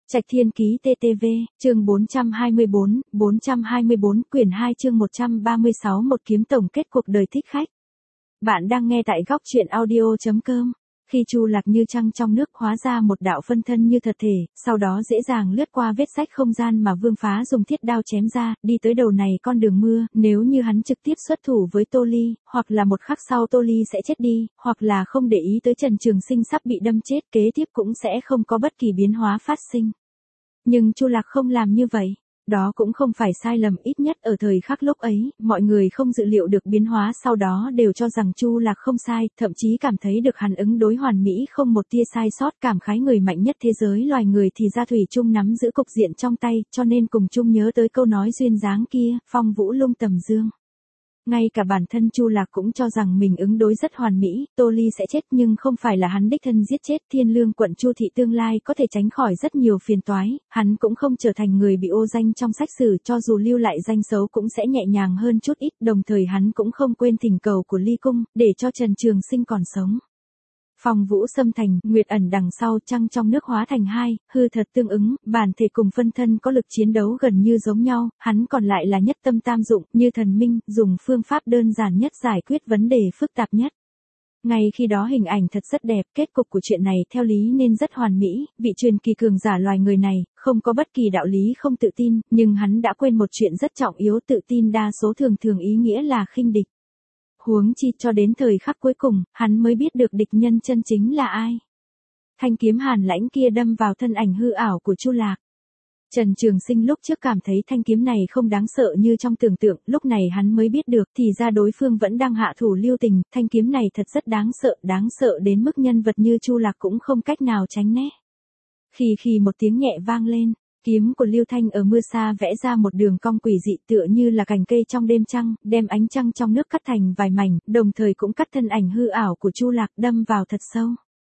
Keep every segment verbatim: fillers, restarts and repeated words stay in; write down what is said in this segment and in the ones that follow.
Trạch Thiên Ký tê tê vê, chương bốn trăm hai mươi bốn, bốn trăm hai mươi bốn, quyển hai chương một trăm ba mươi sáu một kiếm tổng kết cuộc đời thích khách. Bạn đang nghe tại góc truyện audio chấm com. Khi Chu Lạc như trăng trong nước hóa ra một đạo phân thân như thật thể, sau đó dễ dàng lướt qua vết rách không gian mà Vương Phá dùng thiết đao chém ra, đi tới đầu này con đường mưa, nếu như hắn trực tiếp xuất thủ với Tô Ly, hoặc là một khắc sau Tô Ly sẽ chết đi, hoặc là không để ý tới Trần Trường Sinh sắp bị đâm chết, kế tiếp cũng sẽ không có bất kỳ biến hóa phát sinh. Nhưng Chu Lạc không làm như vậy. Đó cũng không phải sai lầm, ít nhất ở thời khắc lúc ấy, mọi người không dự liệu được biến hóa sau đó đều cho rằng Chu Lạc không sai, thậm chí cảm thấy được hắn ứng đối hoàn mỹ không một tia sai sót, cảm khái người mạnh nhất thế giới loài người thì ra thủy chung nắm giữ cục diện trong tay, cho nên cùng chung nhớ tới câu nói duyên dáng kia, phong vũ lung tầm dương. Ngay cả bản thân Chu Lạc cũng cho rằng mình ứng đối rất hoàn mỹ, Tô Ly sẽ chết nhưng không phải là hắn đích thân giết chết, Thiên Lương quận Chu thị tương lai có thể tránh khỏi rất nhiều phiền toái, hắn cũng không trở thành người bị ô danh trong sách sử, cho dù lưu lại danh xấu cũng sẽ nhẹ nhàng hơn chút ít, đồng thời hắn cũng không quên thỉnh cầu của Ly Cung, để cho Trần Trường Sinh còn sống. Phong vũ xâm thành, nguyệt ẩn đằng sau, trăng trong nước hóa thành hai, hư thật tương ứng, bản thể cùng phân thân có lực chiến đấu gần như giống nhau, hắn còn lại là nhất tâm tam dụng, như thần minh, dùng phương pháp đơn giản nhất giải quyết vấn đề phức tạp nhất. Ngay khi đó hình ảnh thật rất đẹp, kết cục của chuyện này theo lý nên rất hoàn mỹ, vị truyền kỳ cường giả loài người này, không có bất kỳ đạo lý không tự tin, nhưng hắn đã quên một chuyện rất trọng yếu, tự tin đa số thường thường ý nghĩa là khinh địch. Huống chi cho đến thời khắc cuối cùng, hắn mới biết được địch nhân chân chính là ai. Thanh kiếm hàn lãnh kia đâm vào thân ảnh hư ảo của Chu Lạc. Trần Trường Sinh lúc trước cảm thấy thanh kiếm này không đáng sợ như trong tưởng tượng, lúc này hắn mới biết được thì ra đối phương vẫn đang hạ thủ lưu tình, thanh kiếm này thật rất đáng sợ, đáng sợ đến mức nhân vật như Chu Lạc cũng không cách nào tránh né. Khi khi một tiếng nhẹ vang lên, kiếm của Lưu Thanh ở mưa xa vẽ ra một đường cong quỷ dị tựa như là cành cây trong đêm trăng, đem ánh trăng trong nước cắt thành vài mảnh, đồng thời cũng cắt thân ảnh hư ảo của Chu Lạc đâm vào thật sâu.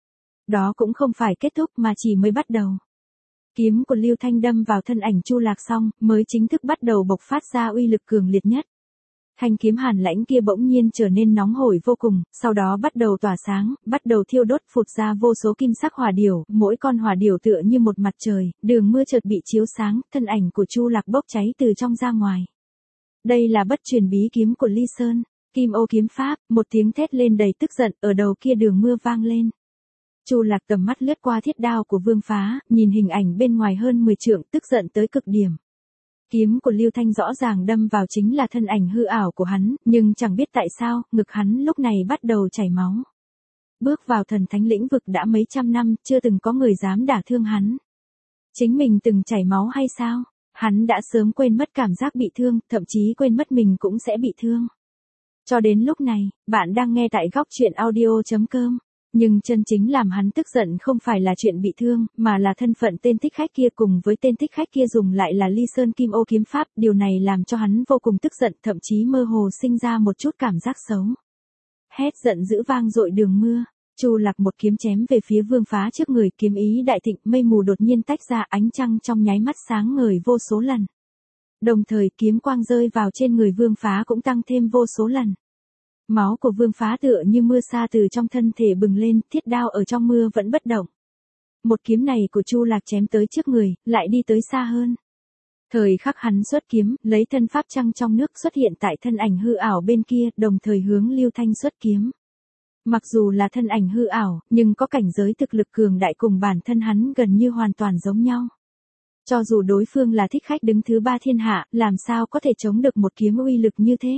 Đó cũng không phải kết thúc mà chỉ mới bắt đầu. Kiếm của Lưu Thanh đâm vào thân ảnh Chu Lạc xong, mới chính thức bắt đầu bộc phát ra uy lực cường liệt nhất. Thanh kiếm hàn lãnh kia bỗng nhiên trở nên nóng hổi vô cùng, sau đó bắt đầu tỏa sáng, bắt đầu thiêu đốt phụt ra vô số kim sắc hỏa điểu, mỗi con hỏa điểu tựa như một mặt trời, đường mưa chợt bị chiếu sáng, thân ảnh của Chu Lạc bốc cháy từ trong ra ngoài. Đây là bất truyền bí kiếm của Ly Sơn, Kim Ô kiếm pháp, một tiếng thét lên đầy tức giận, ở đầu kia đường mưa vang lên. Chu Lạc tầm mắt lướt qua thiết đao của Vương Phá, nhìn hình ảnh bên ngoài hơn mười trượng, tức giận tới cực điểm. Kiếm của Lưu Thanh rõ ràng đâm vào chính là thân ảnh hư ảo của hắn, nhưng chẳng biết tại sao, ngực hắn lúc này bắt đầu chảy máu. Bước vào thần thánh lĩnh vực đã mấy trăm năm, chưa từng có người dám đả thương hắn. Chính mình từng chảy máu hay sao? Hắn đã sớm quên mất cảm giác bị thương, thậm chí quên mất mình cũng sẽ bị thương. Cho đến lúc này, bạn đang nghe tại góc truyện audio chấm com. Nhưng chân chính làm hắn tức giận không phải là chuyện bị thương, mà là thân phận tên thích khách kia cùng với tên thích khách kia dùng lại là Ly Sơn Kim Ô kiếm pháp, điều này làm cho hắn vô cùng tức giận, thậm chí mơ hồ sinh ra một chút cảm giác xấu. Hét giận dữ vang dội đường mưa, Chu Lạc một kiếm chém về phía Vương Phá trước người, kiếm ý đại thịnh, mây mù đột nhiên tách ra, ánh trăng trong nháy mắt sáng ngời vô số lần. Đồng thời kiếm quang rơi vào trên người Vương Phá cũng tăng thêm vô số lần. Máu của Vương Phá tựa như mưa sa từ trong thân thể bừng lên, thiết đao ở trong mưa vẫn bất động. Một kiếm này của Chu Lạc chém tới trước người, lại đi tới xa hơn. Thời khắc hắn xuất kiếm, lấy thân pháp trăng trong nước xuất hiện tại thân ảnh hư ảo bên kia, đồng thời hướng Lưu Thanh xuất kiếm. Mặc dù là thân ảnh hư ảo, nhưng có cảnh giới thực lực cường đại cùng bản thân hắn gần như hoàn toàn giống nhau. Cho dù đối phương là thích khách đứng thứ ba thiên hạ, làm sao có thể chống được một kiếm uy lực như thế?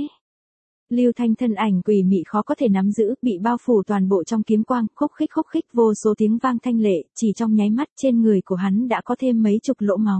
Lưu Thanh thân ảnh quỷ mị khó có thể nắm giữ, bị bao phủ toàn bộ trong kiếm quang, khúc khích khúc khích vô số tiếng vang thanh lệ, chỉ trong nháy mắt trên người của hắn đã có thêm mấy chục lỗ máu.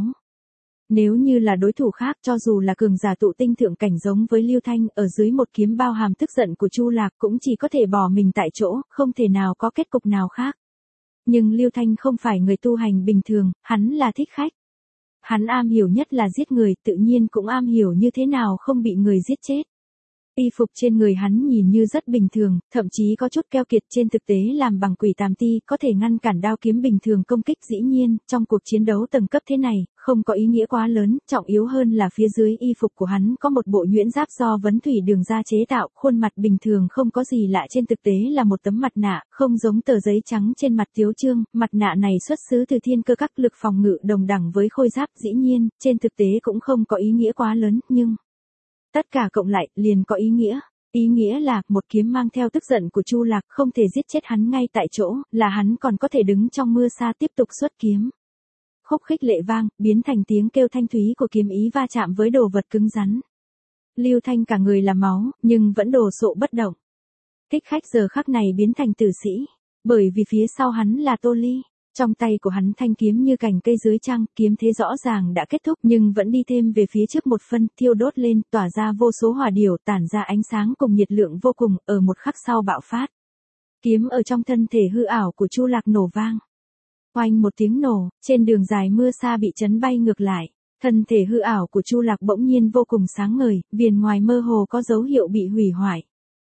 Nếu như là đối thủ khác, cho dù là cường giả tụ tinh thượng cảnh giống với Lưu Thanh, ở dưới một kiếm bao hàm tức giận của Chu Lạc cũng chỉ có thể bỏ mình tại chỗ, không thể nào có kết cục nào khác. Nhưng Lưu Thanh không phải người tu hành bình thường, hắn là thích khách. Hắn am hiểu nhất là giết người, tự nhiên cũng am hiểu như thế nào không bị người giết chết. Y phục trên người hắn nhìn như rất bình thường, thậm chí có chút keo kiệt, trên thực tế làm bằng quỷ tàm ti, có thể ngăn cản đao kiếm bình thường công kích. Dĩ nhiên, trong cuộc chiến đấu tầng cấp thế này, không có ý nghĩa quá lớn, trọng yếu hơn là phía dưới y phục của hắn có một bộ nhuyễn giáp do vấn thủy đường ra chế tạo, khuôn mặt bình thường không có gì lạ, trên thực tế là một tấm mặt nạ, không giống tờ giấy trắng trên mặt Tiếu Trương, mặt nạ này xuất xứ từ thiên cơ các, lực phòng ngự đồng đẳng với khôi giáp. Dĩ nhiên, trên thực tế cũng không có ý nghĩa quá lớn, nhưng tất cả cộng lại, liền có ý nghĩa. Ý nghĩa là, một kiếm mang theo tức giận của Chu Lạc, không thể giết chết hắn ngay tại chỗ, là hắn còn có thể đứng trong mưa sa tiếp tục xuất kiếm. Khúc khích lệ vang, biến thành tiếng kêu thanh thúy của kiếm ý va chạm với đồ vật cứng rắn. Lưu Thanh cả người là máu, nhưng vẫn đồ sộ bất động. Thích khách giờ khắc này biến thành tử sĩ, bởi vì phía sau hắn là Tô Ly. Trong tay của hắn thanh kiếm như cành cây dưới trăng, kiếm thế rõ ràng đã kết thúc nhưng vẫn đi thêm về phía trước một phân, thiêu đốt lên, tỏa ra vô số hỏa điểu, tản ra ánh sáng cùng nhiệt lượng vô cùng, ở một khắc sau bạo phát. Kiếm ở trong thân thể hư ảo của Chu Lạc nổ vang. Oanh một tiếng nổ, trên đường dài mưa sa bị chấn bay ngược lại. Thân thể hư ảo của Chu Lạc bỗng nhiên vô cùng sáng ngời, viền ngoài mơ hồ có dấu hiệu bị hủy hoại.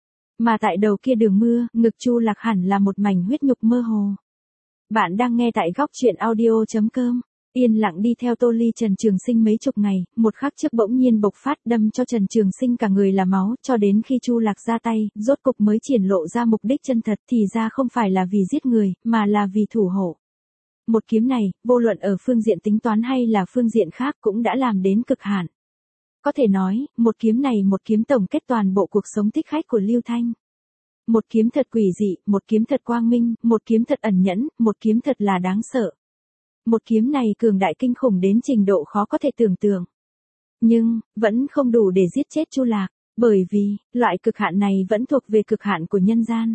Mà tại đầu kia đường mưa, ngực Chu Lạc hẳn là một mảnh huyết nhục mơ hồ. Bạn đang nghe tại góc truyện audio chấm com. Yên lặng đi theo Tô Ly Trần Trường Sinh mấy chục ngày, một khắc trước bỗng nhiên bộc phát đâm cho Trần Trường Sinh cả người là máu, cho đến khi Chu Lạc ra tay, rốt cục mới triển lộ ra mục đích chân thật, thì ra không phải là vì giết người, mà là vì thủ hộ. Một kiếm này, vô luận ở phương diện tính toán hay là phương diện khác cũng đã làm đến cực hạn. Có thể nói, một kiếm này một kiếm tổng kết toàn bộ cuộc sống thích khách của Lưu Thanh. Một kiếm thật quỷ dị, một kiếm thật quang minh, một kiếm thật ẩn nhẫn, một kiếm thật là đáng sợ. Một kiếm này cường đại kinh khủng đến trình độ khó có thể tưởng tượng. Nhưng, vẫn không đủ để giết chết Chu Lạc, bởi vì, loại cực hạn này vẫn thuộc về cực hạn của nhân gian.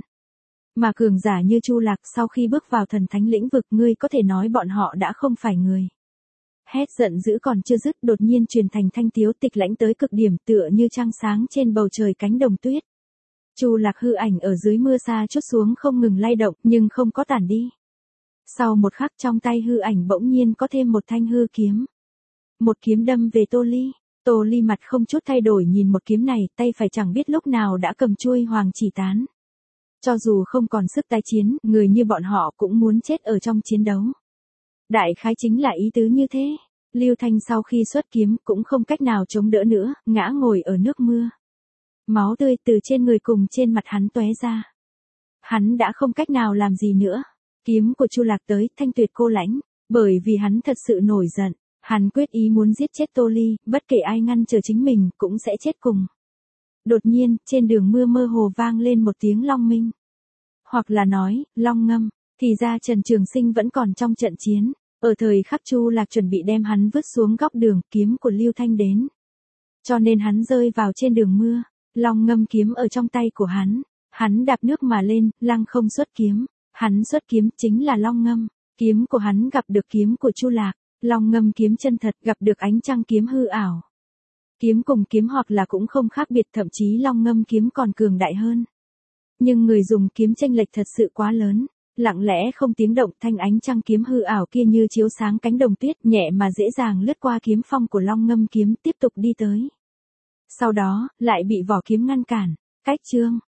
Mà cường giả như Chu Lạc sau khi bước vào thần thánh lĩnh vực, ngươi có thể nói bọn họ đã không phải người. Hét giận dữ còn chưa dứt, đột nhiên truyền thành thanh tiếu tịch lãnh tới cực điểm, tựa như trăng sáng trên bầu trời cánh đồng tuyết. Chu Lạc hư ảnh ở dưới mưa sa chút xuống không ngừng lay động, nhưng không có tản đi. Sau một khắc trong tay hư ảnh bỗng nhiên có thêm một thanh hư kiếm. Một kiếm đâm về Tô Ly. Tô Ly mặt không chút thay đổi nhìn một kiếm này, tay phải chẳng biết lúc nào đã cầm chuôi hoàng chỉ tán. Cho dù không còn sức tái chiến, người như bọn họ cũng muốn chết ở trong chiến đấu. Đại khái chính là ý tứ như thế. Lưu Thanh sau khi xuất kiếm cũng không cách nào chống đỡ nữa, ngã ngồi ở nước mưa. Máu tươi từ trên người cùng trên mặt hắn tóe ra. Hắn đã không cách nào làm gì nữa. Kiếm của Chu Lạc tới, thanh tuyệt cô lãnh, bởi vì hắn thật sự nổi giận, hắn quyết ý muốn giết chết Tô Ly, bất kể ai ngăn trở chính mình cũng sẽ chết cùng. Đột nhiên, trên đường mưa mơ hồ vang lên một tiếng long minh. Hoặc là nói, long ngâm, thì ra Trần Trường Sinh vẫn còn trong trận chiến, ở thời khắc Chu Lạc chuẩn bị đem hắn vứt xuống góc đường, kiếm của Lưu Thanh đến. Cho nên hắn rơi vào trên đường mưa. Long ngâm kiếm ở trong tay của hắn, hắn đạp nước mà lên, lăng không xuất kiếm, hắn xuất kiếm chính là long ngâm, kiếm của hắn gặp được kiếm của Chu Lạc, long ngâm kiếm chân thật gặp được ánh trăng kiếm hư ảo. Kiếm cùng kiếm hoặc là cũng không khác biệt, thậm chí long ngâm kiếm còn cường đại hơn. Nhưng người dùng kiếm chênh lệch thật sự quá lớn, lặng lẽ không tiếng động, thanh ánh trăng kiếm hư ảo kia như chiếu sáng cánh đồng tuyết, nhẹ mà dễ dàng lướt qua kiếm phong của long ngâm kiếm tiếp tục đi tới. Sau đó, lại bị vỏ kiếm ngăn cản. Cách chương,